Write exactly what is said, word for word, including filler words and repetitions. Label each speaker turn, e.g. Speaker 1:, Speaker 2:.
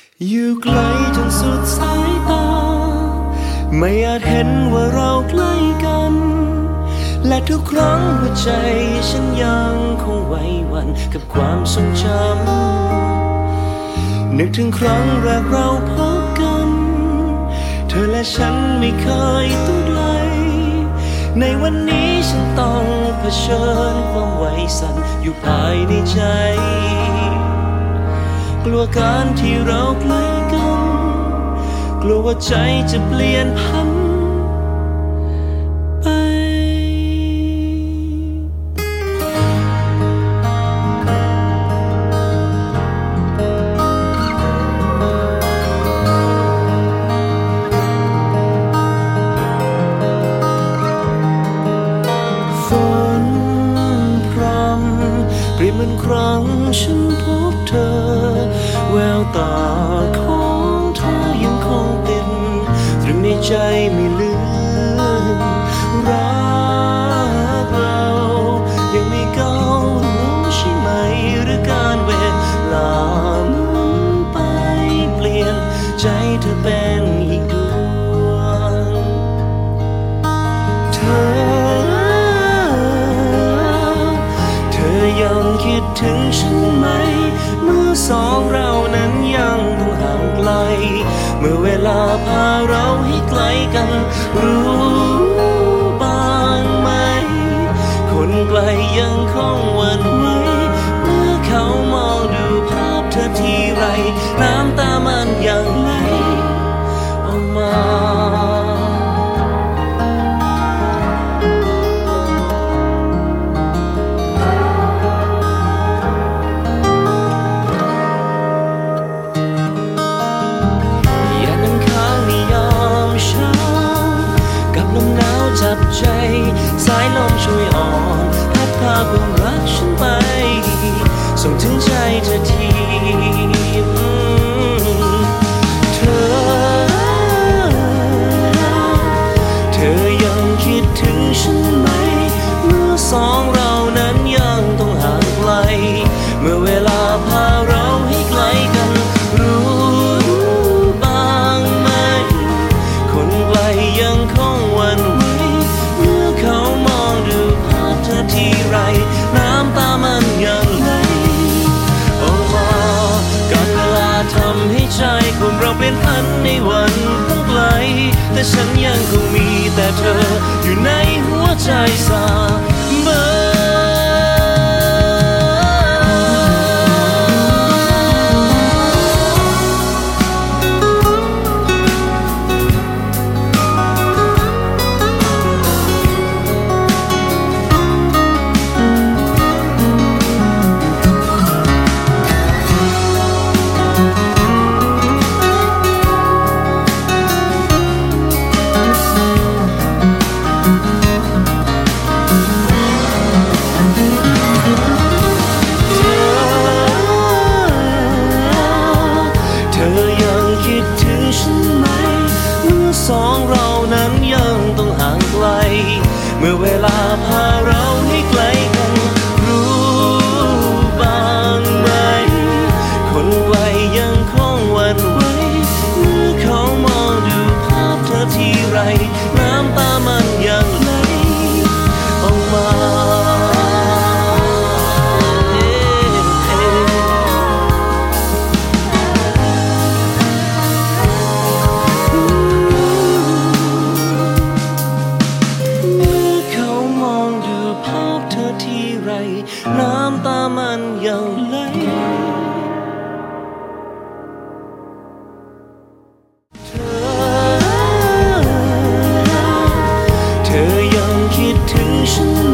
Speaker 1: อยู่ไกลจนสุดสายตาไม่อาจเห็นว่าเราใกล้กันและทุกครั้งหัวใจฉันยังคงไหวหวั่นกับความทรงจำนึกถึงครั้งแรกเราพบกันเธอและฉันไม่เคยต้องไกลในวันนี้ฉันต้องเผชิญความไหวสั่นอยู่ภายในใจกลัวการที่เราใกล้กันกลัวว่าใจจะเปลี่ยนพันไปฝนพรำเปรียบเหมือนครั้งฉันพบเธอแววตาของเธอยังคงเป็นตรึงในใจไม่ลืมรักเรายังไม่ก้าวลงใช่ไหมหรือการเวลาหมุนไปเปลี่ยนใจเธอเป็นอีกดวงเธอเธอยังคิดถึงฉันไหมเมื่อสองเรานั้นยังต้องห่างไกลเมื่อเวลาพาเราให้ไกลกันรู้บ้างไหมคนไกลยังคงหวั่นไหวเมื่อเขามองดูภาพเธอทีไรน้ำตามันยังไหลออกมาจับใจสายลมช่วยอ่อนพัดพาความรักฉันไปส่งถึงใจเธอทีเธอเธอยังคิดถึงฉันไหมเมื่อสองเรานั้นยังต้องห่างไกลเมื่อเวลาพาเราให้ไกลกันรู้บ้างไหมคนไกลยังคงหวั่นไหวเขามองดูภาพเธอทีไรน้ำตามันยังไหลออกมาการเวลาทำให้ใจของเราเปลี่ยนพันในวันต้องไกลแต่ฉันยังคงมีแต่เธออยู่ในหัวใจเสมอสองเรานั้นยังต้องห่างไกลเมื่อเวลาพาเราให้ไกลกันรู้บ้างไหมคนไกลยังคงหวั่นไหวเมื่อเขามองดูภาพเธอทีไรน้ำตามันยังไหลออกมาน้ำตามันยังไหลเธอเธอยังคิดถึงฉัน